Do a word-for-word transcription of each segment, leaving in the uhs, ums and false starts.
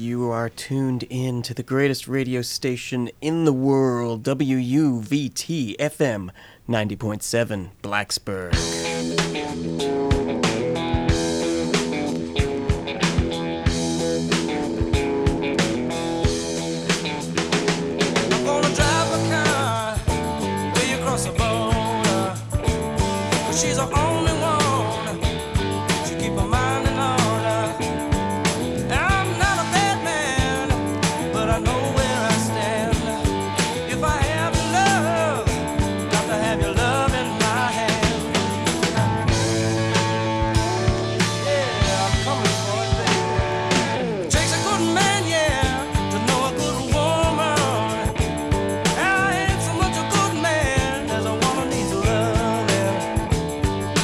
You are tuned in to the greatest radio station in the world, W U V T F M ninety point seven, Blacksburg. She's the only one. She keep her mind in order. I'm not a bad man, but I know where I stand. If I have your love, got to have your love in my hand. Yeah, I'm coming for it, baby. Takes a good man, yeah, to know a good woman. I ain't so much a good man as a woman needs love.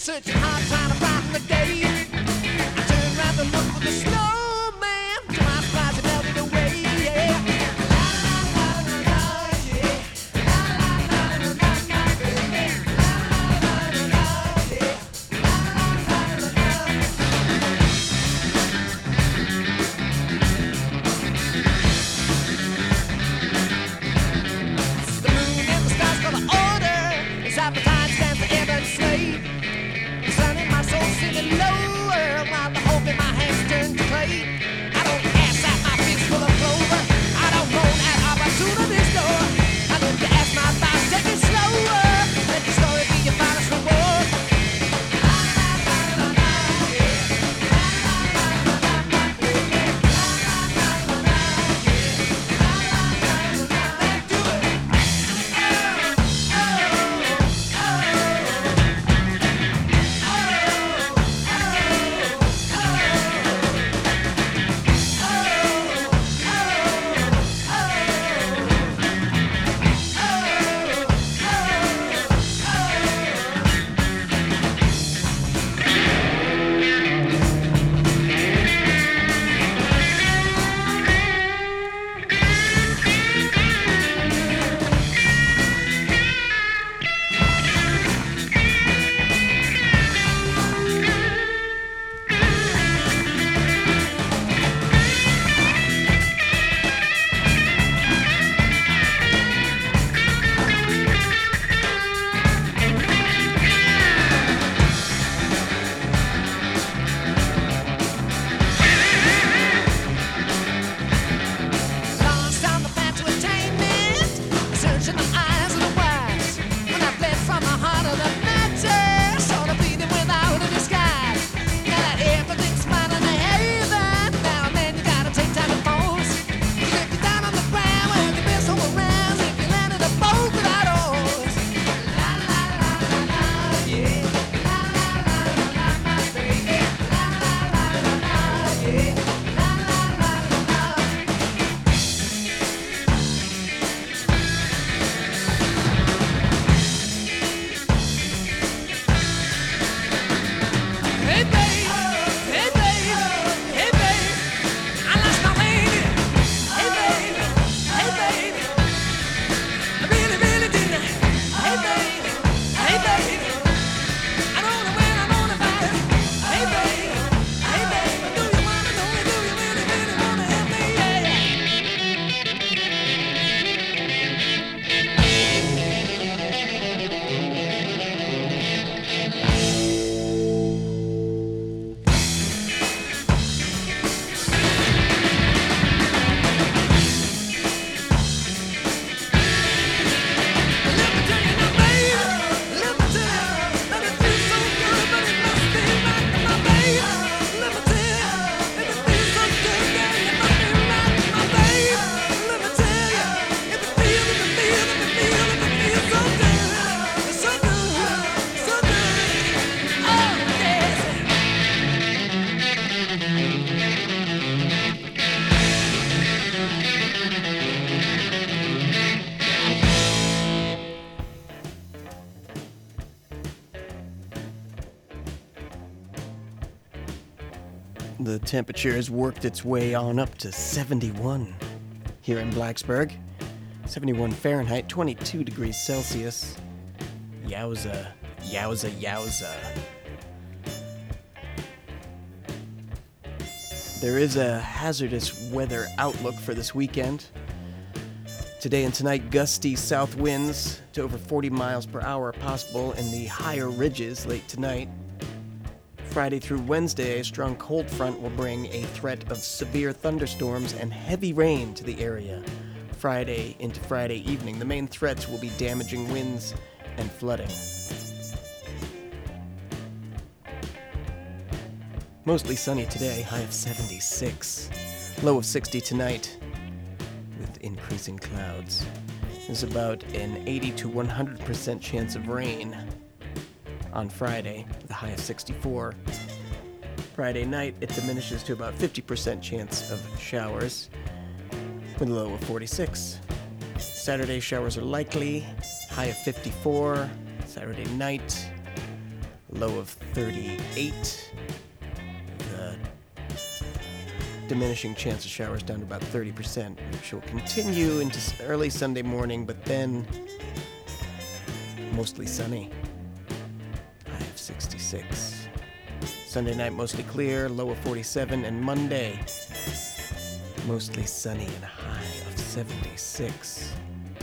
searching hard, trying to brighten the day. I turned around to look for the snowman. To my surprise, he melted away. Yeah. La la la la la, yeah. La la la la la la, baby. La la la la la, yeah. La la la la la. The moon and the stars gonna order. It's appetite stands for Evan Slade. The sun in my soul singing lower while the hope in my hands turn to clay. I don't ask at my feet's full of clover. I don't moan at opportunity's door. I live to ask my thoughts, take it slower. Let the story be your finest reward. La la la la la, yeah. La la la la la la, baby. La la la la la, yeah. La la la la la, let's do it. Oh, oh, Lost on the path to attainment, searching the eyes of the wise. When I fled from the heart of the matter, saw the bleeding without a disguise. Now that everything's fine in the haven, now and then you gotta take time to pause. You look down on the ground where the best home around if you landed a boat without oars. La la la la la, yeah. La la la la la, my baby. La la la la la, yeah. La la la la la. Hey babe, hey babe, hey babe, I lost my lady. Hey babe, hey babe, I really, really did. Hey babe, hey babe, I don't know when, I don't know if I. Hey babe, hey babe, do you wanna know me? Do you really, really wanna help me? Yeah. Let me tell you now, baby. Let me tell you that it feels so good, but it must be right, my baby. Let me tell you if it feels so good, then it must be right, my baby. Let me tell you if it feels, if it feels, if it feels, if it feels so good, so good, so good. Oh yes. The temperature has worked its way on up to seventy-one here in Blacksburg. seventy-one Fahrenheit, twenty-two degrees Celsius. Yowza, yowza, yowza. There is a hazardous weather outlook for this weekend. Today and tonight, gusty south winds to over forty miles per hour possible in the higher ridges late tonight. Friday through Wednesday, a strong cold front will bring a threat of severe thunderstorms and heavy rain to the area. Friday into Friday evening, the main threats will be damaging winds and flooding. Mostly sunny today, high of seventy-six. Low of sixty tonight, with increasing clouds. There's about an eighty to one hundred percent chance of rain on Friday, with a high of sixty-four. Friday night, it diminishes to about fifty percent chance of showers, with a low of forty-six. Saturday, showers are likely, high of fifty-four. Saturday night, low of thirty-eight. The diminishing chance of showers down to about thirty percent, which will continue into early Sunday morning, but then mostly sunny. High of sixty-six. Sunday night mostly clear, low of forty-seven, and Monday mostly sunny and a high of seventy-six.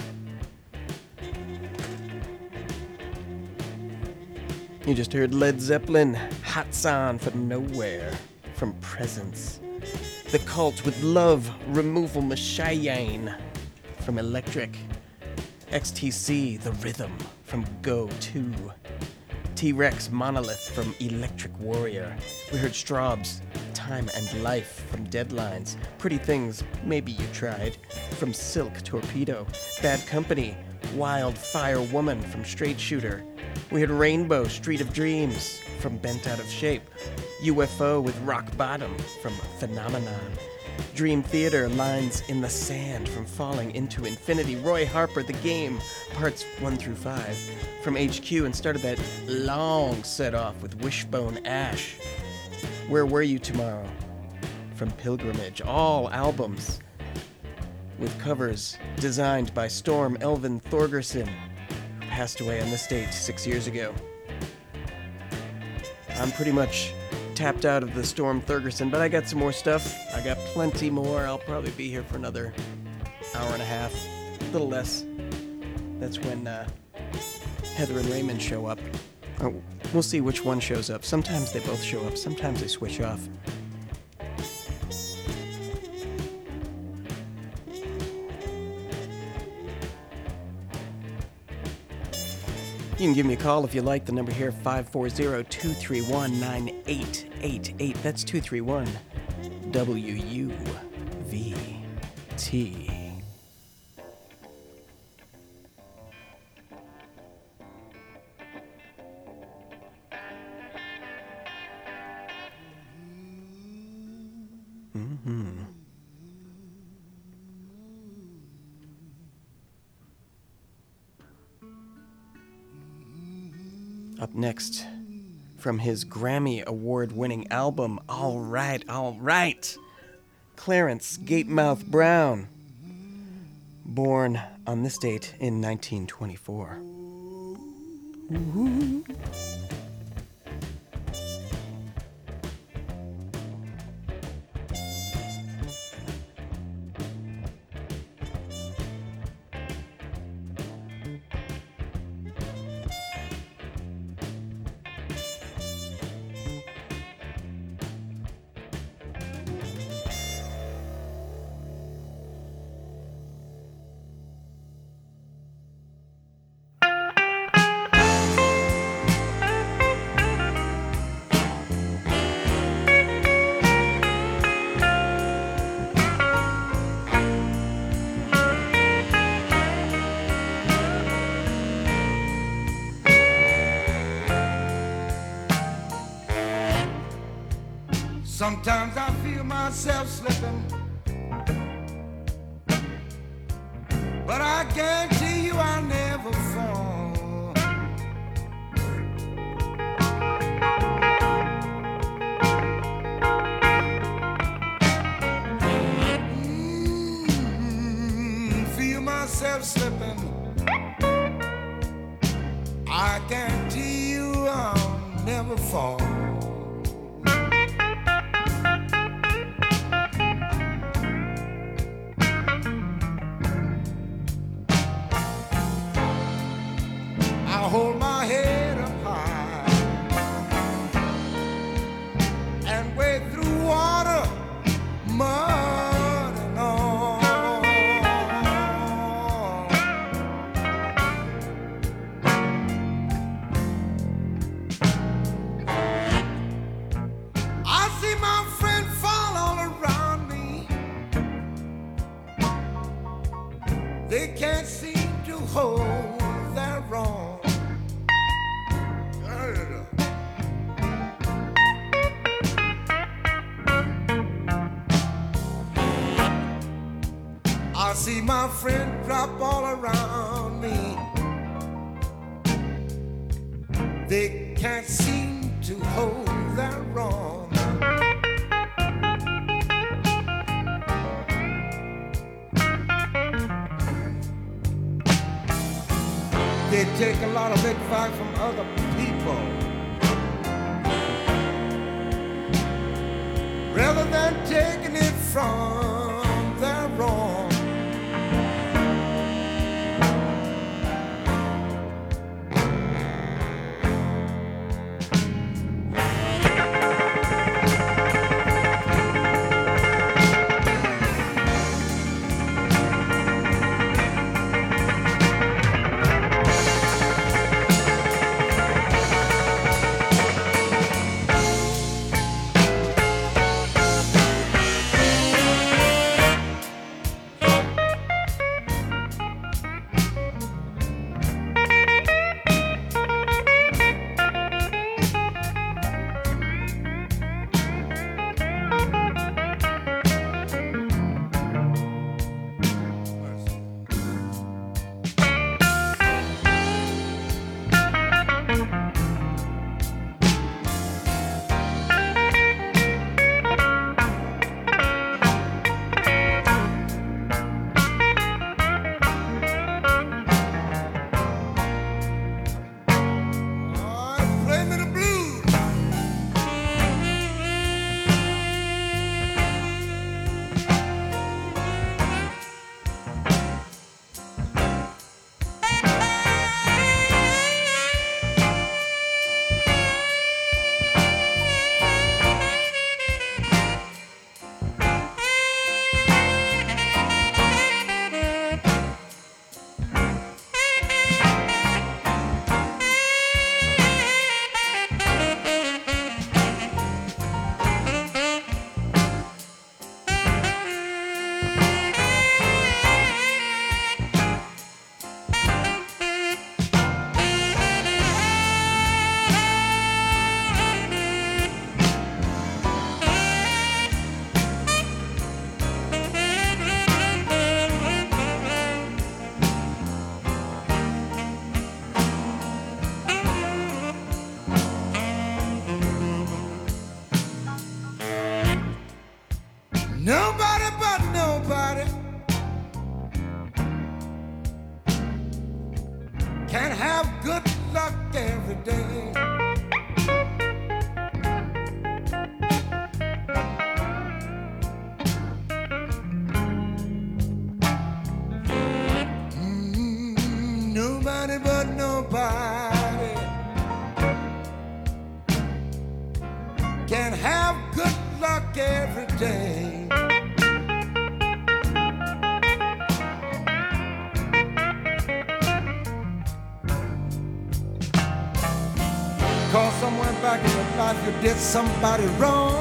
You just heard Led Zeppelin, Hot Son from Nowhere, from Presence. The Cult with Love Removal Machine from Electric. X T C, The Rhythm from Go two. T-Rex Monolith from Electric Warrior. We heard Straub's Time and Life from Deadlines. Pretty Things, Maybe You Tried from Silk Torpedo. Bad Company, Wildfire Woman from Straight Shooter. We had Rainbow, Street of Dreams from Bent Out of Shape. U F O with Rock Bottom from Phenomenon. Dream Theater, Lines in the Sand from Falling into Infinity. Roy Harper, The Game, parts one through five from H Q, and started that long set off with Wishbone Ash. Where Were You Tomorrow from Pilgrimage. All albums with covers designed by Storm Elvin Thorgerson, who passed away on this date six years ago. I'm pretty much tapped out of the Storm Thorgerson, but I got some more stuff. I got plenty more. I'll probably be here for another hour and a half, a little less. That's when uh, Heather and Raymond show up. Oh, we'll see which one shows up. Sometimes they both show up, sometimes they switch off. You can give me a call if you like. The number here, five four zero, two three one, nine eight eight eight. That's two three one W U V T. Mm-hmm. Up next, from his Grammy Award-winning album, All Right, All Right, Clarence Gatemouth Brown, born on this date in nineteen twenty-four. Ooh. Sometimes I feel myself slipping, but I guarantee you I'll never fall. Mm, feel myself slipping, I guarantee you I'll never fall. Hold my head up high and wade through water, mud and all. I see my friend fall all around me. They can't seem to hold their wrong. I see my friend drop all around me. They can't see to hold their wrong. They take a lot of advice from other people rather than taking it from their wrong. Nobody but nobody can have good luck every day. Mm, nobody but nobody can have good luck every day. Cause somewhere back in your life you did somebody wrong.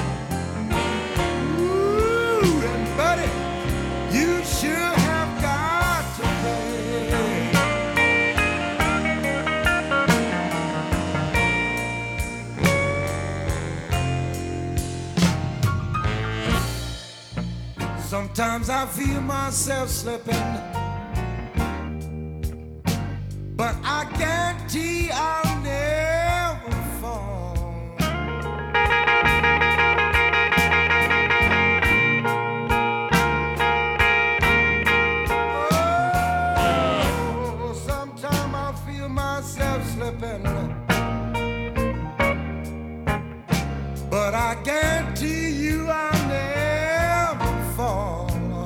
Ooh, and buddy, you sure have got to pay. Sometimes I feel myself slipping, but I guarantee I'll never fall. Oh, sometimes I feel myself slipping, but I guarantee you I'll never fall.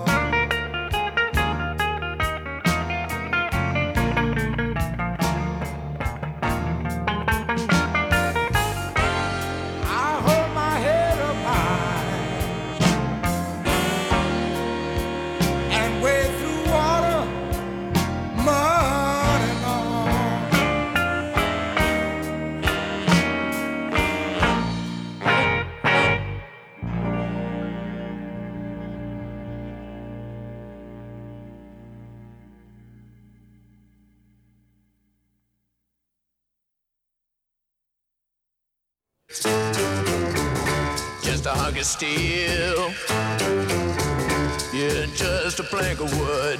Just a hunk of steel, yeah, just a plank of wood.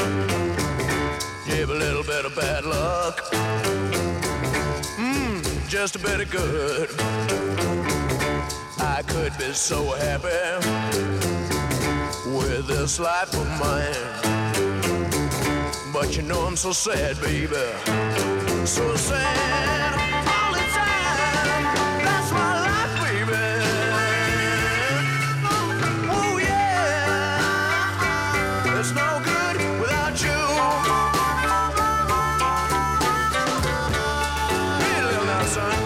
Give a little bit of bad luck, mmm, just a bit of good. I could be so happy with this life of mine, but you know I'm so sad, baby, so sad all the time. That's my life, baby. Oh yeah, it's no good without you. Hey, little now, son.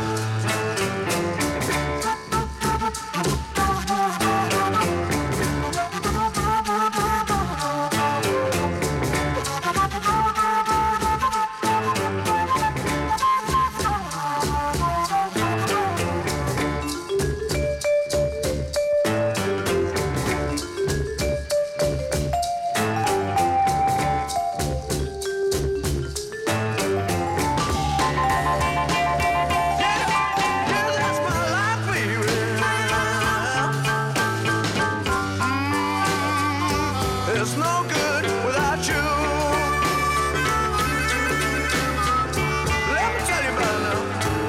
It's no good without you. Let me tell you about it now.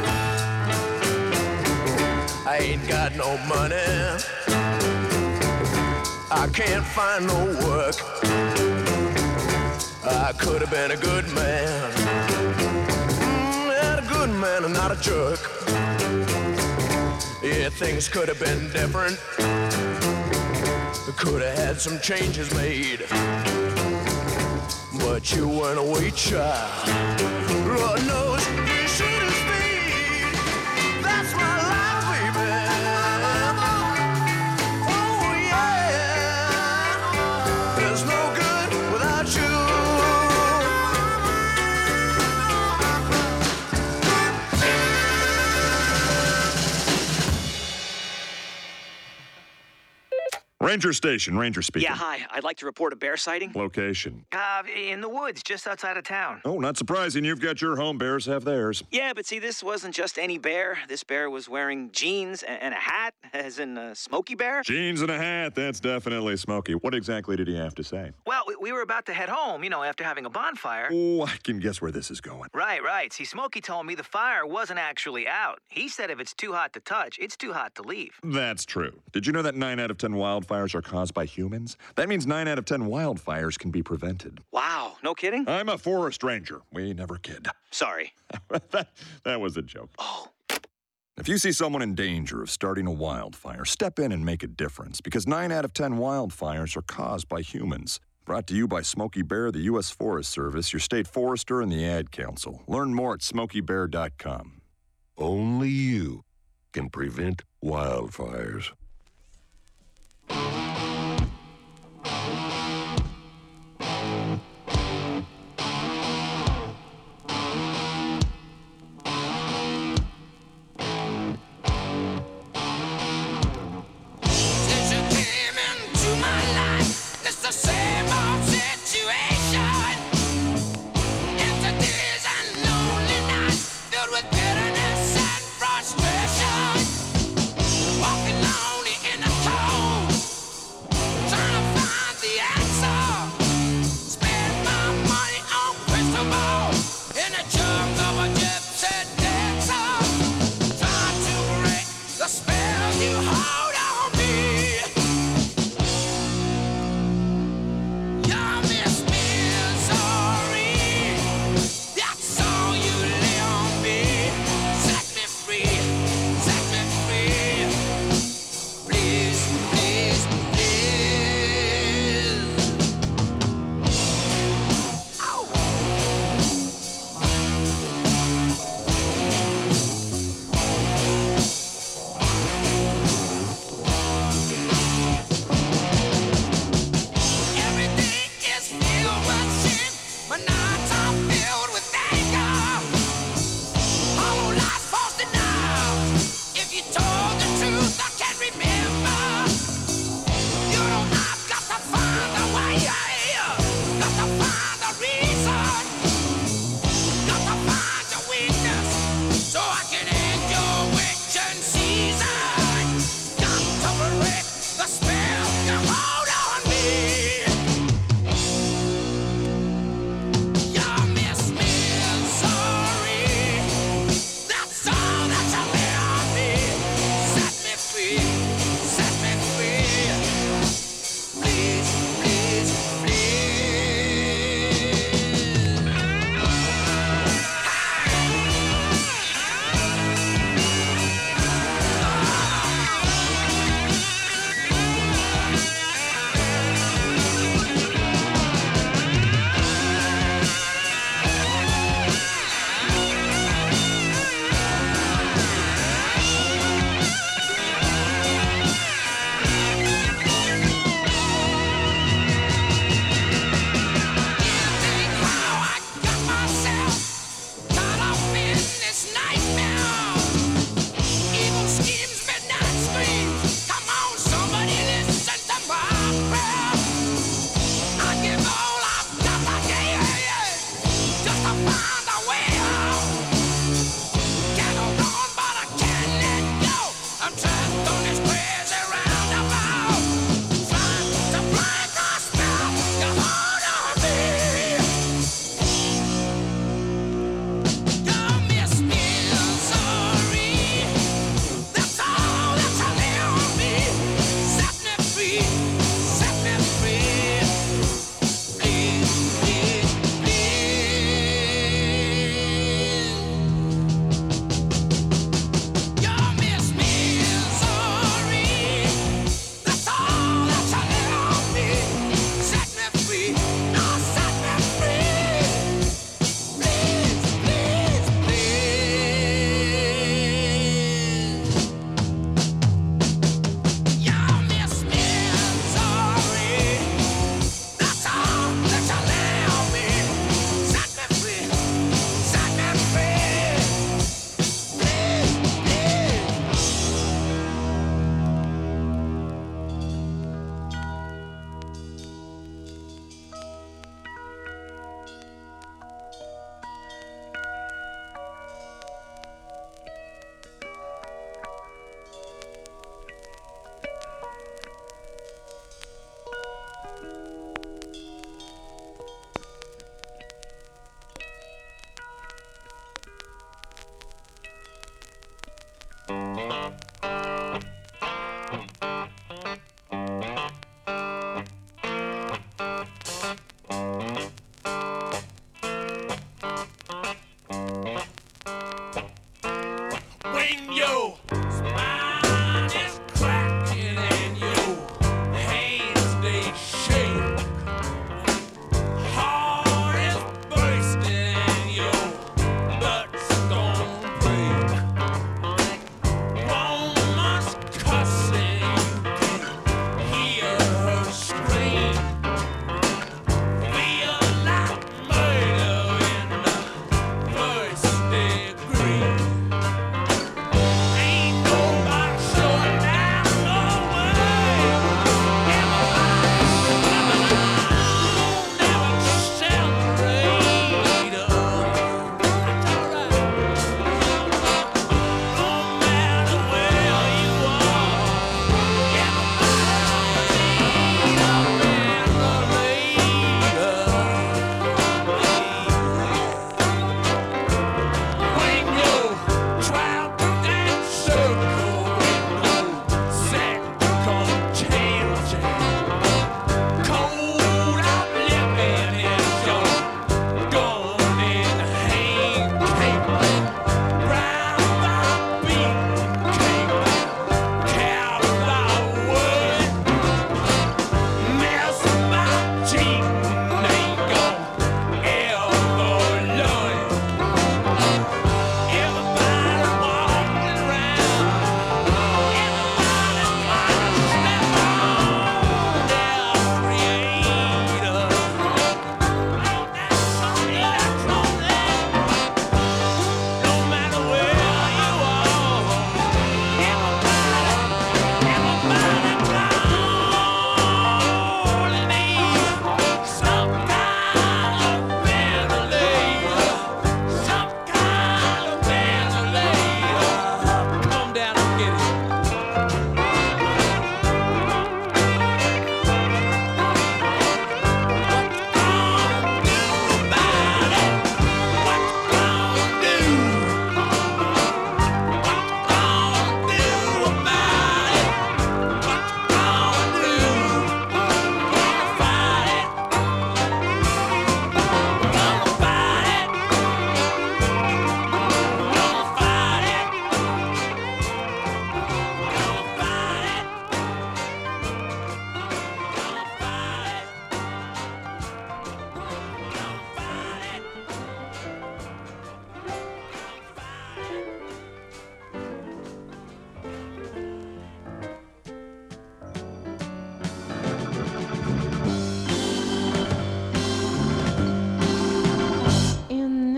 I ain't got no money. I can't find no work. I could have been a good man. Mm, yeah, a good man and not a jerk. Yeah, things could have been different. Could have had some changes made, but you weren't a wee child. Lord knows you should have stayed. That's my life, baby. Oh yeah, there's no good without you. Ranger Station, Ranger speaking. Yeah, hi. I'd like to report a bear sighting. Location. Uh, in the woods, just outside of town. Oh, not surprising. You've got your home. Bears have theirs. Yeah, but see, this wasn't just any bear. This bear was wearing jeans and, and a hat, as in a Smokey Bear. Jeans and a hat. That's definitely Smokey. What exactly did he have to say? Well, we, we were about to head home, you know, after having a bonfire. Oh, I can guess where this is going. Right, right. See, Smokey told me the fire wasn't actually out. He said if it's too hot to touch, it's too hot to leave. That's true. Did you know that nine out of ten wildfires are caused by humans? That means nine out of ten wildfires can be prevented. Wow, no kidding? I'm a forest ranger. We never kid. Sorry. that, that was a joke. Oh. If you see someone in danger of starting a wildfire, step in and make a difference, because nine out of ten wildfires are caused by humans. Brought to you by Smokey Bear, the U S Forest Service, your state forester, and the Ad Council. Learn more at smokey bear dot com. Only you can prevent wildfires. Since you came into my life, it's the same old situation. Empty days and lonely nights filled with bitterness and frustration. Walking on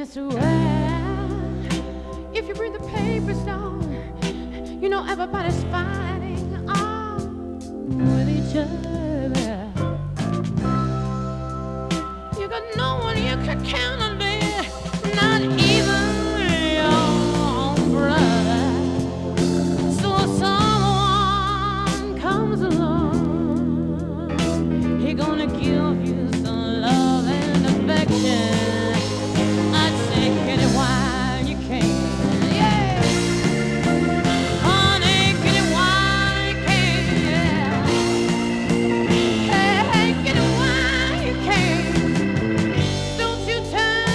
this world, if you read the papers down, you know everybody's fighting on with each other. You got no one you can count on there, not even your own brother. So if someone comes along, he gonna give you some love and affection. I'd say get it while you can. Yeah. Honey, get it while you can. Yeah. Hey, hey, get it while you can. Don't you turn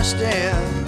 understand.